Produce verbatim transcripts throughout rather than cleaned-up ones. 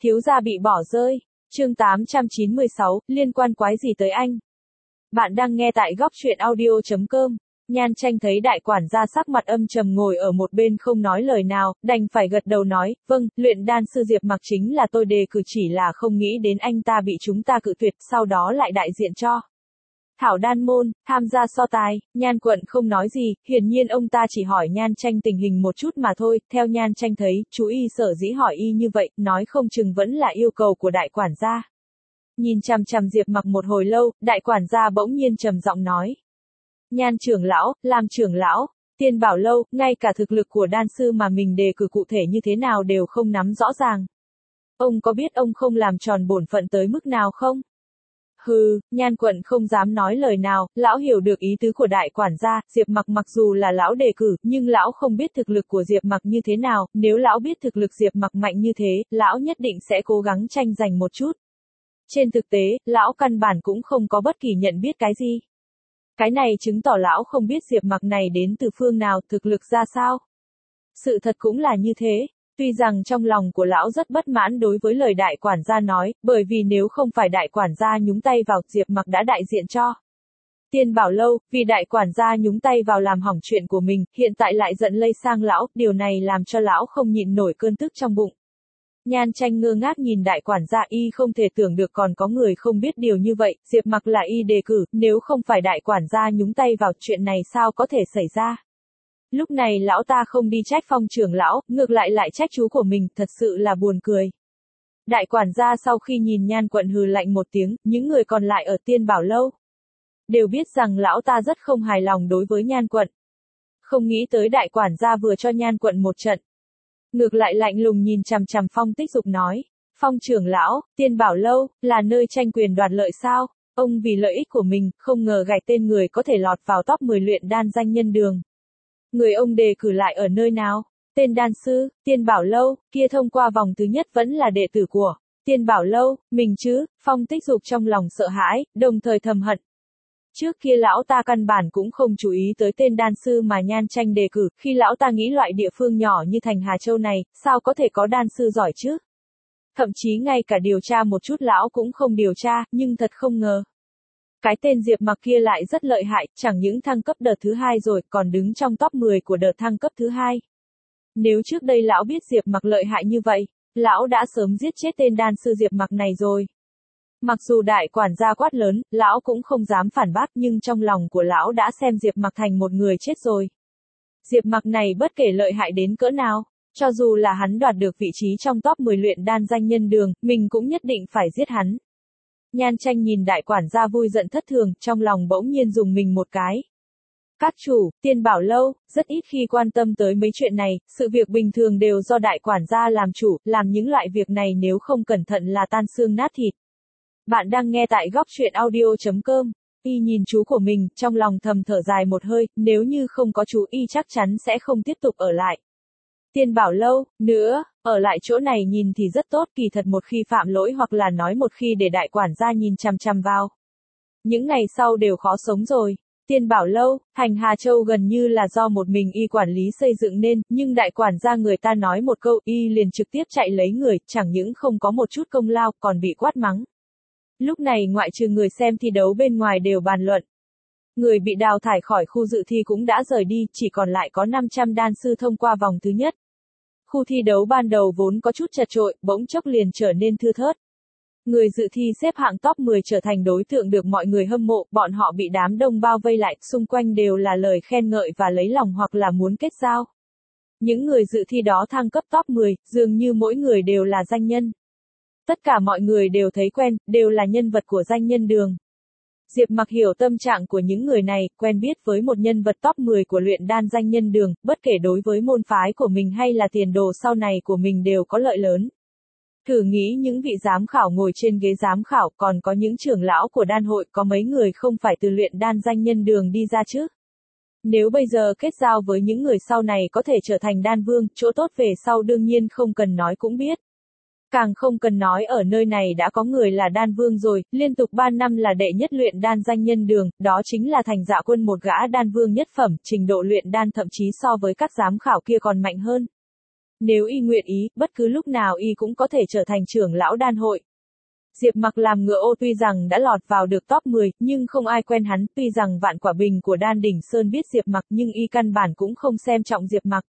Thiếu gia bị bỏ rơi. Chương tám trăm chín mươi sáu, liên quan quái gì tới anh? Bạn đang nghe tại góc truyện audio chấm com. Nhan Tranh thấy đại quản gia sắc mặt âm trầm ngồi ở một bên không nói lời nào, đành phải gật đầu nói, vâng, luyện đan sư Diệp Mặc chính là tôi đề cử, chỉ là không nghĩ đến anh ta bị chúng ta cự tuyệt, sau đó lại đại diện cho Thảo Đan Môn, tham gia so tài. Nhan Quận không nói gì, hiển nhiên ông ta chỉ hỏi Nhan Tranh tình hình một chút mà thôi, theo Nhan Tranh thấy, chú y sở dĩ hỏi y như vậy, nói không chừng vẫn là yêu cầu của đại quản gia. Nhìn chằm chằm Diệp Mặc một hồi lâu, đại quản gia bỗng nhiên trầm giọng nói. Nhan trưởng lão, làm trưởng lão, Tiên Bảo Lâu, ngay cả thực lực của đan sư mà mình đề cử cụ thể như thế nào đều không nắm rõ ràng. Ông có biết ông không làm tròn bổn phận tới mức nào không? Hừ, Nhan Quận không dám nói lời nào, lão hiểu được ý tứ của đại quản gia, Diệp Mặc mặc dù là lão đề cử, nhưng lão không biết thực lực của Diệp Mặc như thế nào, nếu lão biết thực lực Diệp Mặc mạnh như thế, lão nhất định sẽ cố gắng tranh giành một chút. Trên thực tế, lão căn bản cũng không có bất kỳ nhận biết cái gì. Cái này chứng tỏ lão không biết Diệp Mặc này đến từ phương nào, thực lực ra sao. Sự thật cũng là như thế. Tuy rằng trong lòng của lão rất bất mãn đối với lời đại quản gia nói, bởi vì nếu không phải đại quản gia nhúng tay vào, Diệp Mặc đã đại diện cho Tiên Bảo Lâu, vì đại quản gia nhúng tay vào làm hỏng chuyện của mình, hiện tại lại giận lây sang lão, điều này làm cho lão không nhịn nổi cơn tức trong bụng. Nhan Tranh ngơ ngác nhìn đại quản gia, y không thể tưởng được còn có người không biết điều như vậy, Diệp Mặc là y đề cử, nếu không phải đại quản gia nhúng tay vào chuyện này sao có thể xảy ra. Lúc này lão ta không đi trách Phong trưởng lão, ngược lại lại trách chú của mình, thật sự là buồn cười. Đại quản gia sau khi nhìn Nhan Quận hừ lạnh một tiếng, những người còn lại ở Tiên Bảo Lâu đều biết rằng lão ta rất không hài lòng đối với Nhan Quận. Không nghĩ tới đại quản gia vừa cho Nhan Quận một trận. Ngược lại lạnh lùng nhìn chằm chằm Phong Tích Dục nói, Phong trưởng lão, Tiên Bảo Lâu, là nơi tranh quyền đoạt lợi sao? Ông vì lợi ích của mình, không ngờ gạch tên người có thể lọt vào top mười luyện đan danh nhân đường. Người ông đề cử lại ở nơi nào? Tên đan sư, Tiên Bảo Lâu, kia thông qua vòng thứ nhất vẫn là đệ tử của Tiên Bảo Lâu, mình chứ? Phong Tích Dục trong lòng sợ hãi, đồng thời thầm hận. Trước kia lão ta căn bản cũng không chú ý tới tên đan sư mà Nhan Tranh đề cử, khi lão ta nghĩ loại địa phương nhỏ như thành Hà Châu này, sao có thể có đan sư giỏi chứ? Thậm chí ngay cả điều tra một chút lão cũng không điều tra, nhưng thật không ngờ. Cái tên Diệp Mặc kia lại rất lợi hại, chẳng những thăng cấp đợt thứ hai rồi, còn đứng trong top mười của đợt thăng cấp thứ hai. Nếu trước đây lão biết Diệp Mặc lợi hại như vậy, lão đã sớm giết chết tên đan sư Diệp Mặc này rồi. Mặc dù đại quản gia quát lớn, lão cũng không dám phản bác, nhưng trong lòng của lão đã xem Diệp Mặc thành một người chết rồi. Diệp Mặc này bất kể lợi hại đến cỡ nào, cho dù là hắn đoạt được vị trí trong top mười luyện đan danh nhân đường, mình cũng nhất định phải giết hắn. Nhan Tranh nhìn đại quản gia vui giận thất thường, trong lòng bỗng nhiên dùng mình một cái. Các chủ, Tiên Bảo Lâu, rất ít khi quan tâm tới mấy chuyện này, sự việc bình thường đều do đại quản gia làm chủ, làm những loại việc này nếu không cẩn thận là tan xương nát thịt. Bạn đang nghe tại góc truyện audio chấm com. Y nhìn chú của mình, trong lòng thầm thở dài một hơi, nếu như không có chú y chắc chắn sẽ không tiếp tục ở lại Tiên Bảo Lâu nữa, ở lại chỗ này nhìn thì rất tốt, kỳ thật một khi phạm lỗi hoặc là nói một khi để đại quản gia nhìn chằm chằm vào, những ngày sau đều khó sống rồi. Tiên Bảo Lâu, thành Hà Châu gần như là do một mình y quản lý xây dựng nên, nhưng đại quản gia người ta nói một câu y liền trực tiếp chạy lấy người, chẳng những không có một chút công lao, còn bị quát mắng. Lúc này ngoại trừ người xem thi đấu bên ngoài đều bàn luận. Người bị đào thải khỏi khu dự thi cũng đã rời đi, chỉ còn lại có năm trăm đan sư thông qua vòng thứ nhất. Khu thi đấu ban đầu vốn có chút chật chội, bỗng chốc liền trở nên thưa thớt. Người dự thi xếp hạng top mười trở thành đối tượng được mọi người hâm mộ, bọn họ bị đám đông bao vây lại, xung quanh đều là lời khen ngợi và lấy lòng hoặc là muốn kết giao. Những người dự thi đó thăng cấp top mười, dường như mỗi người đều là danh nhân. Tất cả mọi người đều thấy quen, đều là nhân vật của danh nhân đường. Diệp Mặc hiểu tâm trạng của những người này, quen biết với một nhân vật top mười của luyện đan danh nhân đường, bất kể đối với môn phái của mình hay là tiền đồ sau này của mình đều có lợi lớn. Thử nghĩ những vị giám khảo ngồi trên ghế giám khảo, còn có những trưởng lão của đan hội, có mấy người không phải từ luyện đan danh nhân đường đi ra chứ? Nếu bây giờ kết giao với những người sau này có thể trở thành đan vương, chỗ tốt về sau đương nhiên không cần nói cũng biết. Càng không cần nói ở nơi này đã có người là đan vương rồi, liên tục ba năm là đệ nhất luyện đan danh nhân đường, đó chính là Thành Dạ Quân, một gã đan vương nhất phẩm, trình độ luyện đan thậm chí so với các giám khảo kia còn mạnh hơn. Nếu y nguyện ý, bất cứ lúc nào y cũng có thể trở thành trưởng lão đan hội. Diệp Mặc làm ngựa ô tuy rằng đã lọt vào được top mười, nhưng không ai quen hắn, tuy rằng Vạn Quả Bình của Đan Đỉnh Sơn biết Diệp Mặc nhưng y căn bản cũng không xem trọng Diệp Mặc.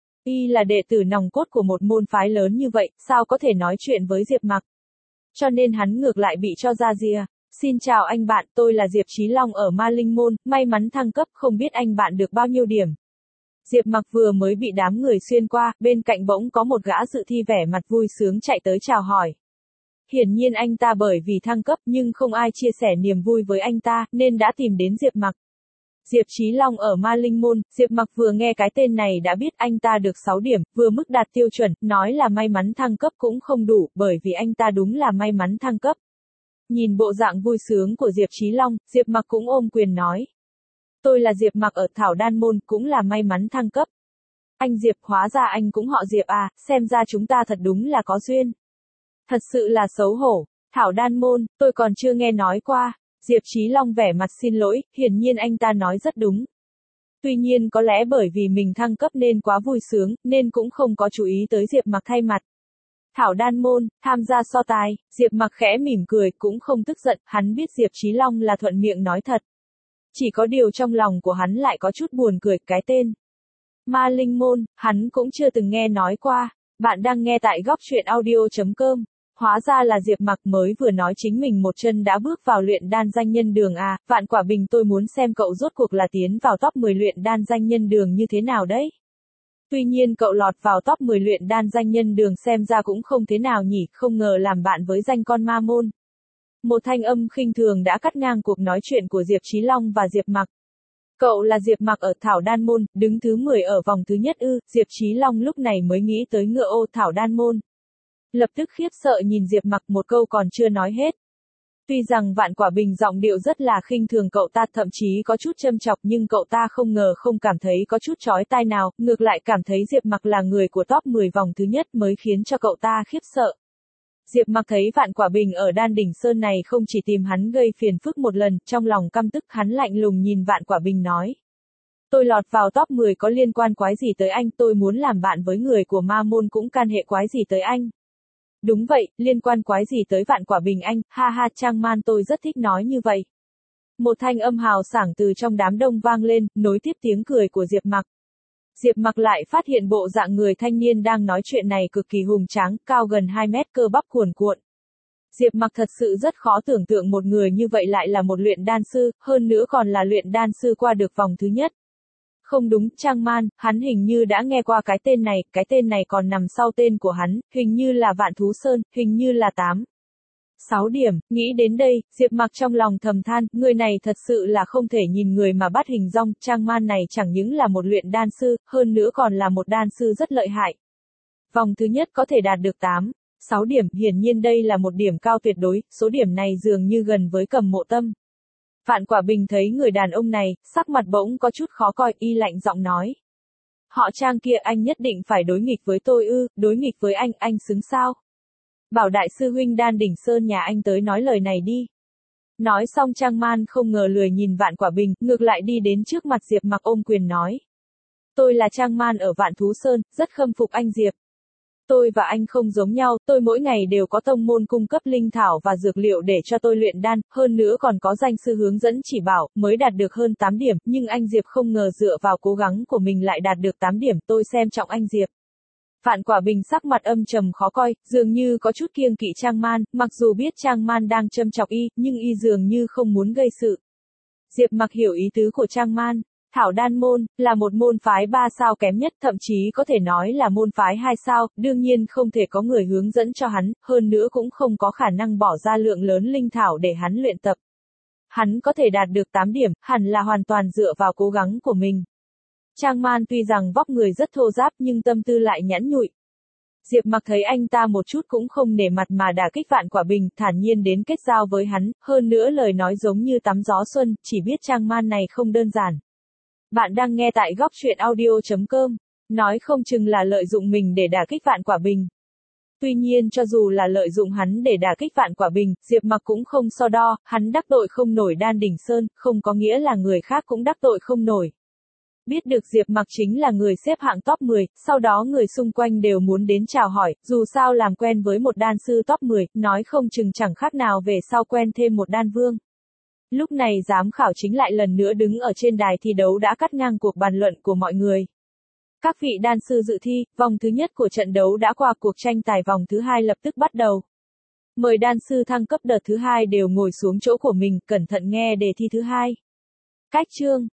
Y là đệ tử nòng cốt của một môn phái lớn như vậy, sao có thể nói chuyện với Diệp Mặc. Cho nên hắn ngược lại bị cho ra rìa. Xin chào anh bạn, tôi là Diệp Chí Long ở Ma Linh Môn, may mắn thăng cấp, không biết anh bạn được bao nhiêu điểm. Diệp Mặc vừa mới bị đám người xuyên qua, bên cạnh bỗng có một gã dự thi vẻ mặt vui sướng chạy tới chào hỏi. Hiển nhiên anh ta bởi vì thăng cấp nhưng không ai chia sẻ niềm vui với anh ta, nên đã tìm đến Diệp Mặc. Diệp Chí Long ở Ma Linh Môn, Diệp Mặc vừa nghe cái tên này đã biết anh ta được sáu điểm, vừa mức đạt tiêu chuẩn, nói là may mắn thăng cấp cũng không đủ, bởi vì anh ta đúng là may mắn thăng cấp. Nhìn bộ dạng vui sướng của Diệp Chí Long, Diệp Mặc cũng ôm quyền nói. Tôi là Diệp Mặc ở Thảo Đan Môn, cũng là may mắn thăng cấp. Anh Diệp, hóa ra anh cũng họ Diệp à, xem ra chúng ta thật đúng là có duyên. Thật sự là xấu hổ, Thảo Đan Môn, tôi còn chưa nghe nói qua. Diệp Chí Long vẻ mặt xin lỗi, hiển nhiên anh ta nói rất đúng. Tuy nhiên có lẽ bởi vì mình thăng cấp nên quá vui sướng, nên cũng không có chú ý tới Diệp Mặc thay mặt. Thảo Đan Môn, tham gia so tài, Diệp Mặc khẽ mỉm cười, cũng không tức giận, hắn biết Diệp Chí Long là thuận miệng nói thật. Chỉ có điều trong lòng của hắn lại có chút buồn cười, cái tên Ma Linh Môn, hắn cũng chưa từng nghe nói qua. Bạn đang nghe tại góc truyện audio chấm com. Hóa ra là Diệp Mặc mới vừa nói chính mình một chân đã bước vào luyện đan danh nhân đường à, Vạn Quả Bình tôi muốn xem cậu rốt cuộc là tiến vào top mười luyện đan danh nhân đường như thế nào đấy. Tuy nhiên cậu lọt vào top mười luyện đan danh nhân đường xem ra cũng không thế nào nhỉ, không ngờ làm bạn với danh con ma môn. Một thanh âm khinh thường đã cắt ngang cuộc nói chuyện của Diệp Chí Long và Diệp Mặc. Cậu là Diệp Mặc ở Thảo Đan Môn, đứng thứ mười ở vòng thứ nhất ư, Diệp Chí Long lúc này mới nghĩ tới ngựa ô Thảo Đan Môn. Lập tức khiếp sợ nhìn Diệp Mặc, một câu còn chưa nói hết. Tuy rằng Vạn Quả Bình giọng điệu rất là khinh thường cậu ta, thậm chí có chút châm chọc, nhưng cậu ta không ngờ không cảm thấy có chút chói tai nào, ngược lại cảm thấy Diệp Mặc là người của top mười vòng thứ nhất mới khiến cho cậu ta khiếp sợ. Diệp Mặc thấy Vạn Quả Bình ở Đan Đỉnh Sơn này không chỉ tìm hắn gây phiền phức một lần, trong lòng căm tức, hắn lạnh lùng nhìn Vạn Quả Bình nói. Tôi lọt vào top mười có liên quan quái gì tới anh, tôi muốn làm bạn với người của ma môn cũng can hệ quái gì tới anh. Đúng vậy, liên quan quái gì tới Vạn Quả Bình anh, ha ha, Trang Man, tôi rất thích nói như vậy. Một thanh âm hào sảng từ trong đám đông vang lên, nối tiếp tiếng cười của Diệp Mặc. Diệp Mặc lại phát hiện bộ dạng người thanh niên đang nói chuyện này cực kỳ hùng tráng, cao gần hai mét, cơ bắp cuồn cuộn. Diệp Mặc thật sự rất khó tưởng tượng một người như vậy lại là một luyện đan sư, hơn nữa còn là luyện đan sư qua được vòng thứ nhất. Không đúng, Trang Man, hắn hình như đã nghe qua cái tên này, cái tên này còn nằm sau tên của hắn, hình như là Vạn Thú Sơn, hình như là tám. sáu điểm, nghĩ đến đây, Diệp Mặc trong lòng thầm than, người này thật sự là không thể nhìn người mà bắt hình dong, Trang Man này chẳng những là một luyện đan sư, hơn nữa còn là một đan sư rất lợi hại. Vòng thứ nhất có thể đạt được tám, sáu điểm, hiển nhiên đây là một điểm cao tuyệt đối, số điểm này dường như gần với Cầm Mộ Tâm. Vạn Quả Bình thấy người đàn ông này, sắc mặt bỗng có chút khó coi, y lạnh giọng nói. Họ Trang kia, anh nhất định phải đối nghịch với tôi ư, đối nghịch với anh, anh xứng sao? Bảo đại sư huynh Đan Đỉnh Sơn nhà anh tới nói lời này đi. Nói xong Trang Man không ngờ lười nhìn Vạn Quả Bình, ngược lại đi đến trước mặt Diệp Mặc ôm quyền nói. Tôi là Trang Man ở Vạn Thú Sơn, rất khâm phục anh Diệp. Tôi và anh không giống nhau, tôi mỗi ngày đều có tông môn cung cấp linh thảo và dược liệu để cho tôi luyện đan, hơn nữa còn có danh sư hướng dẫn chỉ bảo, mới đạt được hơn tám điểm, nhưng anh Diệp không ngờ dựa vào cố gắng của mình lại đạt được tám điểm, tôi xem trọng anh Diệp. Vạn Quả Bình sắc mặt âm trầm khó coi, dường như có chút kiêng kỵ Trang Man, mặc dù biết Trang Man đang châm chọc y, nhưng y dường như không muốn gây sự. Diệp Mặc hiểu ý tứ của Trang Man. Thảo Đan Môn, là một môn phái ba sao kém nhất, thậm chí có thể nói là môn phái hai sao, đương nhiên không thể có người hướng dẫn cho hắn, hơn nữa cũng không có khả năng bỏ ra lượng lớn linh thảo để hắn luyện tập. Hắn có thể đạt được tám điểm, hẳn là hoàn toàn dựa vào cố gắng của mình. Trang Man tuy rằng vóc người rất thô ráp nhưng tâm tư lại nhẵn nhụi. Diệp Mặc thấy anh ta một chút cũng không nể mặt mà đả kích Vạn Quả Bình, thản nhiên đến kết giao với hắn, hơn nữa lời nói giống như tắm gió xuân, chỉ biết Trang Man này không đơn giản. Bạn đang nghe tại góc truyện audio chấm com, nói không chừng là lợi dụng mình để đả kích Vạn Quả Bình. Tuy nhiên cho dù là lợi dụng hắn để đả kích Vạn Quả Bình, Diệp Mặc cũng không so đo, hắn đắc tội không nổi Đan Đỉnh Sơn, không có nghĩa là người khác cũng đắc tội không nổi. Biết được Diệp Mặc chính là người xếp hạng top mười, sau đó người xung quanh đều muốn đến chào hỏi, dù sao làm quen với một đan sư top mười, nói không chừng chẳng khác nào về sau quen thêm một đan vương. Lúc này giám khảo chính lại lần nữa đứng ở trên đài thi đấu đã cắt ngang cuộc bàn luận của mọi người. Các vị đan sư dự thi, vòng thứ nhất của trận đấu đã qua, cuộc tranh tài vòng thứ hai lập tức bắt đầu. Mời đan sư thăng cấp đợt thứ hai đều ngồi xuống chỗ của mình, cẩn thận nghe đề thi thứ hai. Cách chương